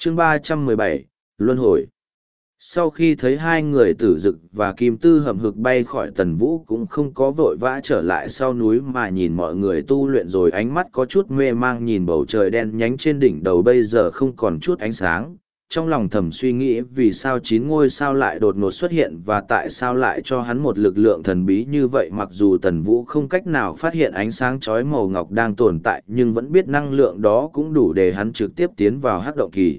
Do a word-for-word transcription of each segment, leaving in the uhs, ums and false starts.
chương ba trăm mười bảy, Luân hồi. Sau khi thấy hai người Tử Dực và Kim Tư hậm hực bay khỏi Tần Vũ cũng không có vội vã trở lại sau núi mà nhìn mọi người tu luyện, rồi ánh mắt có chút mê mang nhìn bầu trời đen nhánh trên đỉnh đầu bây giờ không còn chút ánh sáng. Trong lòng thầm suy nghĩ vì sao chín ngôi sao lại đột ngột xuất hiện và tại sao lại cho hắn một lực lượng thần bí như vậy. Mặc dù Tần Vũ không cách nào phát hiện ánh sáng chói màu ngọc đang tồn tại, nhưng vẫn biết năng lượng đó cũng đủ để hắn trực tiếp tiến vào hắc động kỳ.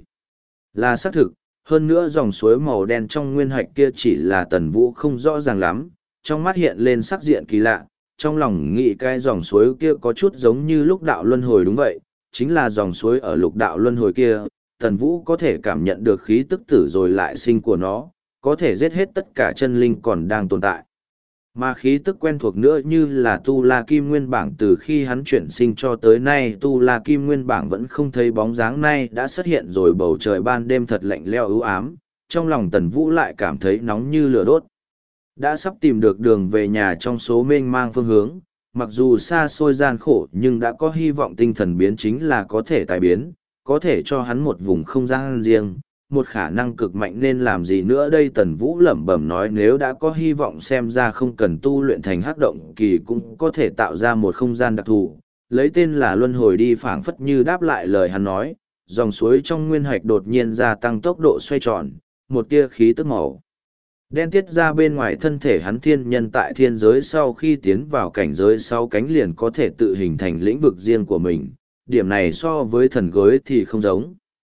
Là xác thực, hơn nữa dòng suối màu đen trong nguyên hạch kia chỉ là Tần Vũ không rõ ràng lắm, trong mắt hiện lên sắc diện kỳ lạ, trong lòng nghĩ cái dòng suối kia có chút giống như lúc đạo luân hồi. Đúng vậy, chính là dòng suối ở lục đạo luân hồi kia. Tần Vũ có thể cảm nhận được khí tức tử rồi lại sinh của nó, có thể giết hết tất cả chân linh còn đang tồn tại. Mà khí tức quen thuộc nữa như là Tu La Kim Nguyên Bảng, từ khi hắn chuyển sinh cho tới nay Tu La Kim Nguyên Bảng vẫn không thấy bóng dáng, nay đã xuất hiện rồi. Bầu trời ban đêm thật lạnh lẽo ưu ám, trong lòng Tần Vũ lại cảm thấy nóng như lửa đốt. Đã sắp tìm được đường về nhà trong số mênh mang phương hướng, mặc dù xa xôi gian khổ nhưng đã có hy vọng tinh thần biến chính là có thể tài biến, có thể cho hắn một vùng không gian riêng, một khả năng cực mạnh, nên làm gì nữa đây. Tần Vũ lẩm bẩm nói nếu đã có hy vọng xem ra không cần tu luyện thành hắc động kỳ cũng có thể tạo ra một không gian đặc thù, lấy tên là luân hồi đi. Phảng phất như đáp lại lời hắn nói, dòng suối trong nguyên hạch đột nhiên gia tăng tốc độ xoay tròn, một tia khí tức màu đen tiết ra bên ngoài thân thể hắn. Thiên nhân tại thiên giới sau khi tiến vào cảnh giới sau cánh liền có thể tự hình thành lĩnh vực riêng của mình, điểm này so với thần gối thì không giống.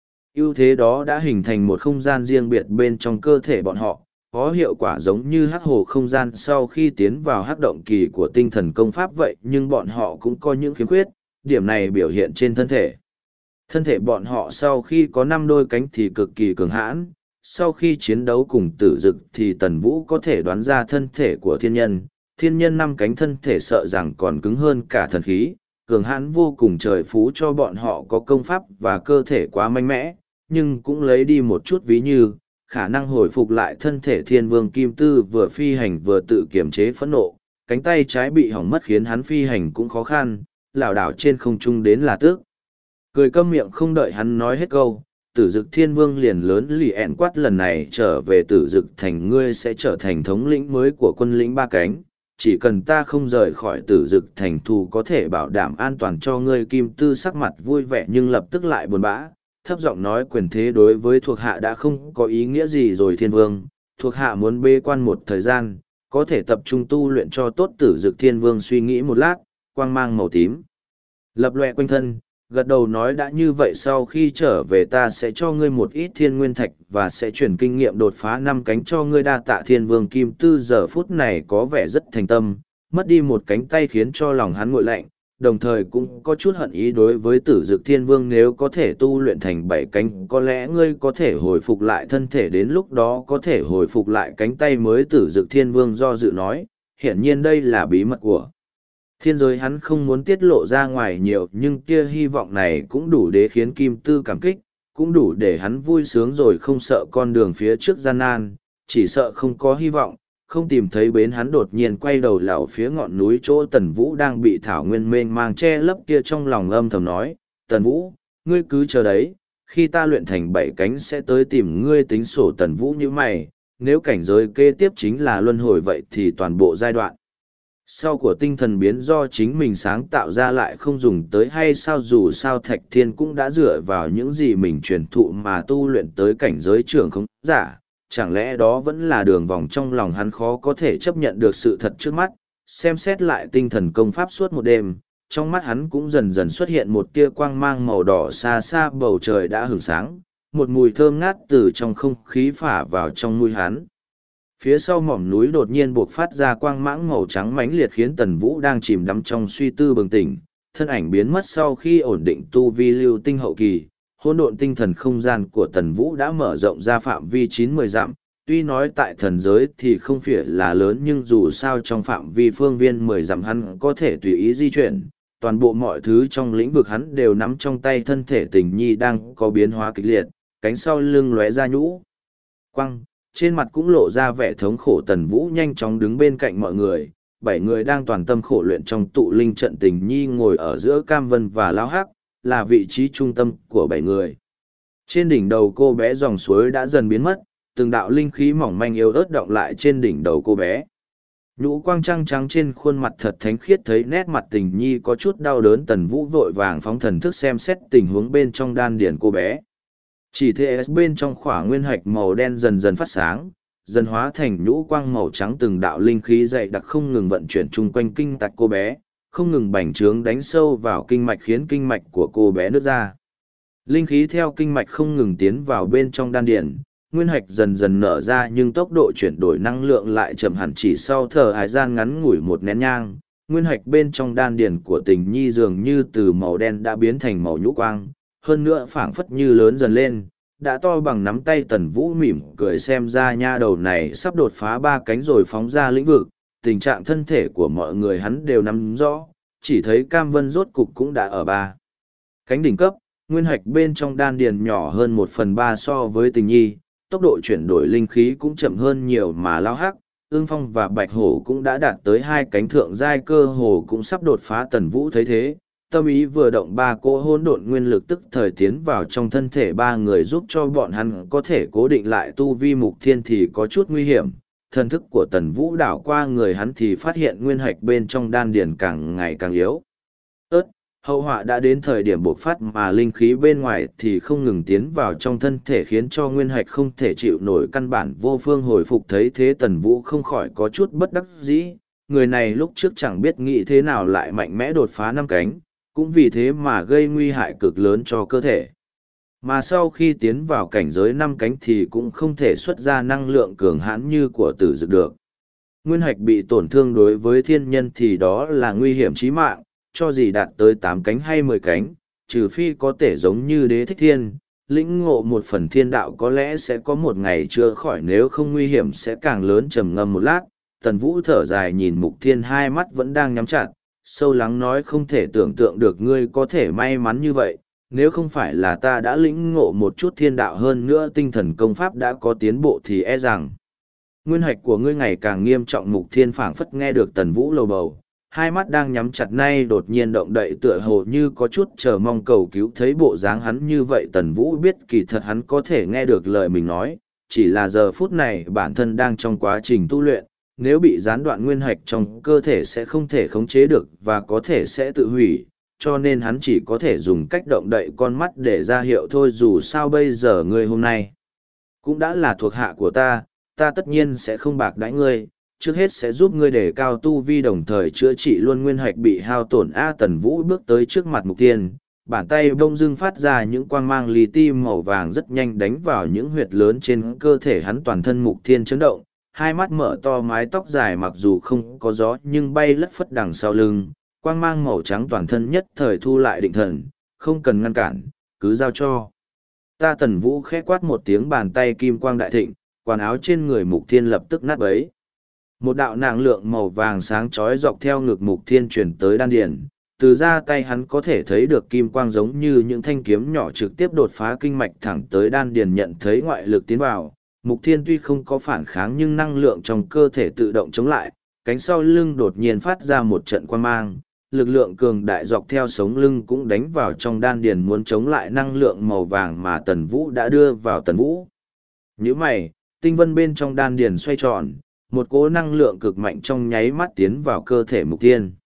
Ưu thế đó đã hình thành một không gian riêng biệt bên trong cơ thể bọn họ, có hiệu quả giống như hắc hồ không gian sau khi tiến vào hắc động kỳ của tinh thần công pháp vậy, nhưng bọn họ cũng có những khiếm khuyết, điểm này biểu hiện trên thân thể. Thân thể bọn họ sau khi có năm đôi cánh thì cực kỳ cường hãn, sau khi chiến đấu cùng Tử Dực thì Tần Vũ có thể đoán ra thân thể của thiên nhân. Thiên nhân năm cánh thân thể sợ rằng còn cứng hơn cả thần khí, cường hãn vô cùng, trời phú cho bọn họ có công pháp và cơ thể quá mạnh mẽ, nhưng cũng lấy đi một chút ví như khả năng hồi phục lại thân thể. Thiên vương Kim Tư vừa phi hành vừa tự kiềm chế phẫn nộ, cánh tay trái bị hỏng mất khiến hắn phi hành cũng khó khăn, lảo đảo trên không trung đến là tước cười câm miệng. Không đợi hắn nói hết câu, Tử Dực Thiên Vương liền lớn lì ẹn quát lần này trở về Tử Dực thành, ngươi sẽ trở thành thống lĩnh mới của quân lĩnh ba cánh, chỉ cần ta không rời khỏi Tử Dực thành thù có thể bảo đảm an toàn cho ngươi. Kim Tư sắc mặt vui vẻ nhưng lập tức lại buồn bã, thấp giọng nói quyền thế đối với thuộc hạ đã không có ý nghĩa gì rồi. Thiên Vương, thuộc hạ muốn bế quan một thời gian, có thể tập trung tu luyện cho tốt. Tử Dực Thiên Vương suy nghĩ một lát, quang mang màu tím lập lòe quanh thân, gật đầu nói đã như vậy sau khi trở về ta sẽ cho ngươi một ít thiên nguyên thạch và sẽ chuyển kinh nghiệm đột phá năm cánh cho ngươi. Đa tạ Thiên Vương. Kim Tư giờ phút này có vẻ rất thành tâm, mất đi một cánh tay khiến cho lòng hắn nguội lạnh, đồng thời cũng có chút hận ý đối với Tử Dực Thiên Vương. Nếu có thể tu luyện thành bảy cánh có lẽ ngươi có thể hồi phục lại thân thể, đến lúc đó có thể hồi phục lại cánh tay mới. Tử Dực Thiên Vương do dự nói, hiển nhiên đây là bí mật của thiên giới, hắn không muốn tiết lộ ra ngoài nhiều, nhưng tia hy vọng này cũng đủ để khiến Kim Tư cảm kích, cũng đủ để hắn vui sướng rồi, không sợ con đường phía trước gian nan, chỉ sợ không có hy vọng, không tìm thấy bến. Hắn đột nhiên quay đầu lảo phía ngọn núi chỗ Tần Vũ đang bị thảo nguyên mênh mang che lấp kia, trong lòng âm thầm nói, Tần Vũ, ngươi cứ chờ đấy, khi ta luyện thành bảy cánh sẽ tới tìm ngươi tính sổ. Tần Vũ như mày, nếu cảnh giới kế tiếp chính là luân hồi vậy thì toàn bộ giai đoạn sau của tinh thần biến do chính mình sáng tạo ra lại không dùng tới hay sao? Dù sao Thạch Thiên cũng đã dựa vào những gì mình truyền thụ mà tu luyện tới cảnh giới trưởng không giả, chẳng lẽ đó vẫn là đường vòng? Trong lòng hắn khó có thể chấp nhận được sự thật trước mắt. Xem xét lại tinh thần công pháp suốt một đêm, trong mắt hắn cũng dần dần xuất hiện một tia quang mang màu đỏ. Xa xa bầu trời đã hửng sáng, một mùi thơm ngát từ trong không khí phả vào trong mũi hắn. Phía sau mỏm núi đột nhiên buộc phát ra quang mãng màu trắng mãnh liệt khiến Tần Vũ đang chìm đắm trong suy tư bừng tỉnh, thân ảnh biến mất sau khi ổn định tu vi lưu tinh hậu kỳ. Hỗn độn tinh thần không gian của Tần Vũ đã mở rộng ra phạm vi chín mươi dặm, tuy nói tại thần giới thì không phải là lớn nhưng dù sao trong phạm vi phương viên mười dặm hắn có thể tùy ý di chuyển, toàn bộ mọi thứ trong lĩnh vực hắn đều nắm trong tay. Thân thể Tình Nhi đang có biến hóa kịch liệt, cánh sau lưng lóe ra nhũ quăng, trên mặt cũng lộ ra vẻ thống khổ. Tần Vũ nhanh chóng đứng bên cạnh mọi người, bảy người đang toàn tâm khổ luyện trong tụ linh trận. Tình Nhi ngồi ở giữa Cam Vân và Lão Hắc, là vị trí trung tâm của bảy người. Trên đỉnh đầu cô bé dòng suối đã dần biến mất, từng đạo linh khí mỏng manh yếu ớt động lại trên đỉnh đầu cô bé. Nhũ quang trăng trắng trên khuôn mặt thật thánh khiết thấy nét mặt tình nhi có chút đau đớn, Tần Vũ vội vàng phóng thần thức xem xét tình huống bên trong đan điển cô bé. Chỉ thấy bên trong khỏa nguyên hạch màu đen dần dần phát sáng, dần hóa thành nhũ quang màu trắng, từng đạo linh khí dày đặc không ngừng vận chuyển chung quanh kinh tạch cô bé, không ngừng bành trướng đánh sâu vào kinh mạch khiến kinh mạch của cô bé nứt ra. Linh khí theo kinh mạch không ngừng tiến vào bên trong đan điển, nguyên hạch dần dần nở ra nhưng tốc độ chuyển đổi năng lượng lại chậm hẳn, chỉ sau thở hải gian ngắn ngủi một nén nhang. Nguyên hạch bên trong đan điển của tình nhi dường như từ màu đen đã biến thành màu nhũ quang, hơn nữa phảng phất như lớn dần lên, đã to bằng nắm tay. Tần Vũ mỉm cười xem ra nha đầu này sắp đột phá ba cánh rồi phóng ra lĩnh vực. Tình trạng thân thể của mọi người hắn đều nắm rõ, chỉ thấy Cam Vân rốt cục cũng đã ở ba cánh đỉnh cấp. Nguyên hạch bên trong đan điền nhỏ hơn một phần ba so với tình nhi, tốc độ chuyển đổi linh khí cũng chậm hơn nhiều, mà Lao Hắc, Ương Phong và Bạch Hổ cũng đã đạt tới hai cánh thượng giai, cơ hồ cũng sắp đột phá. Tần Vũ thấy thế, tâm ý vừa động, ba cỗ hỗn độn nguyên lực tức thời tiến vào trong thân thể ba người, giúp cho bọn hắn có thể cố định lại tu vi. Mục Thiên thì có chút nguy hiểm, thần thức của Tần Vũ đảo qua người hắn thì phát hiện nguyên hạch bên trong đan điền càng ngày càng yếu ớt. Hậu họa đã đến thời điểm bộc phát, mà linh khí bên ngoài thì không ngừng tiến vào trong thân thể khiến cho nguyên hạch không thể chịu nổi, căn bản vô phương hồi phục. Thấy thế Tần Vũ không khỏi có chút bất đắc dĩ, người này lúc trước chẳng biết nghĩ thế nào lại mạnh mẽ đột phá năm cánh, cũng vì thế mà gây nguy hại cực lớn cho cơ thể. Mà sau khi tiến vào cảnh giới năm cánh thì cũng không thể xuất ra năng lượng cường hãn như của Tử Dực được. Nguyên hạch bị tổn thương đối với thiên nhân thì đó là nguy hiểm chí mạng, cho gì đạt tới tám cánh hay mười cánh, trừ phi có thể giống như Đế Thích Thiên, lĩnh ngộ một phần thiên đạo có lẽ sẽ có một ngày chữa khỏi, nếu không nguy hiểm sẽ càng lớn. Trầm ngâm một lát, Tần Vũ thở dài nhìn Mục Thiên, hai mắt vẫn đang nhắm chặt, sâu lắng nói: không thể tưởng tượng được ngươi có thể may mắn như vậy, nếu không phải là ta đã lĩnh ngộ một chút thiên đạo, hơn nữa tinh thần công pháp đã có tiến bộ, thì e rằng nguyên hạch của ngươi ngày càng nghiêm trọng. Mục Thiên phảng phất nghe được Tần Vũ lầu bầu, hai mắt đang nhắm chặt nay đột nhiên động đậy, tựa hồ như có chút chờ mong cầu cứu. Thấy bộ dáng hắn như vậy, Tần Vũ biết kỳ thật hắn có thể nghe được lời mình nói, chỉ là giờ phút này bản thân đang trong quá trình tu luyện, nếu bị gián đoạn nguyên hạch trong cơ thể sẽ không thể khống chế được và có thể sẽ tự hủy, cho nên hắn chỉ có thể dùng cách động đậy con mắt để ra hiệu thôi. Dù sao bây giờ ngươi hôm nay cũng đã là thuộc hạ của ta, ta tất nhiên sẽ không bạc đãi ngươi, trước hết sẽ giúp ngươi đề cao tu vi, đồng thời chữa trị luôn nguyên hạch bị hao tổn. A Tần Vũ bước tới trước mặt Mục Thiên, bàn tay bông dưng phát ra những quang mang li ti màu vàng rất nhanh đánh vào những huyệt lớn trên cơ thể hắn. Toàn thân Mục Thiên chấn động, hai mắt mở to, mái tóc dài mặc dù không có gió nhưng bay lất phất đằng sau lưng, quang mang màu trắng toàn thân nhất thời thu lại định thần. Không cần ngăn cản, cứ giao cho ta. Tần Vũ khẽ quát một tiếng, bàn tay kim quang đại thịnh, quần áo trên người Mục Thiên lập tức nát bấy. Một đạo năng lượng màu vàng sáng chói dọc theo ngực Mục Thiên truyền tới đan điền, từ ra tay hắn có thể thấy được kim quang giống như những thanh kiếm nhỏ trực tiếp đột phá kinh mạch thẳng tới đan điền. Nhận thấy ngoại lực tiến vào, Mục Thiên tuy không có phản kháng nhưng năng lượng trong cơ thể tự động chống lại, cánh sau lưng đột nhiên phát ra một trận quang mang, lực lượng cường đại dọc theo sống lưng cũng đánh vào trong đan điền muốn chống lại năng lượng màu vàng mà Tần Vũ đã đưa vào. Tần Vũ nhíu mày, tinh vân bên trong đan điền xoay tròn, một cỗ năng lượng cực mạnh trong nháy mắt tiến vào cơ thể Mục Thiên.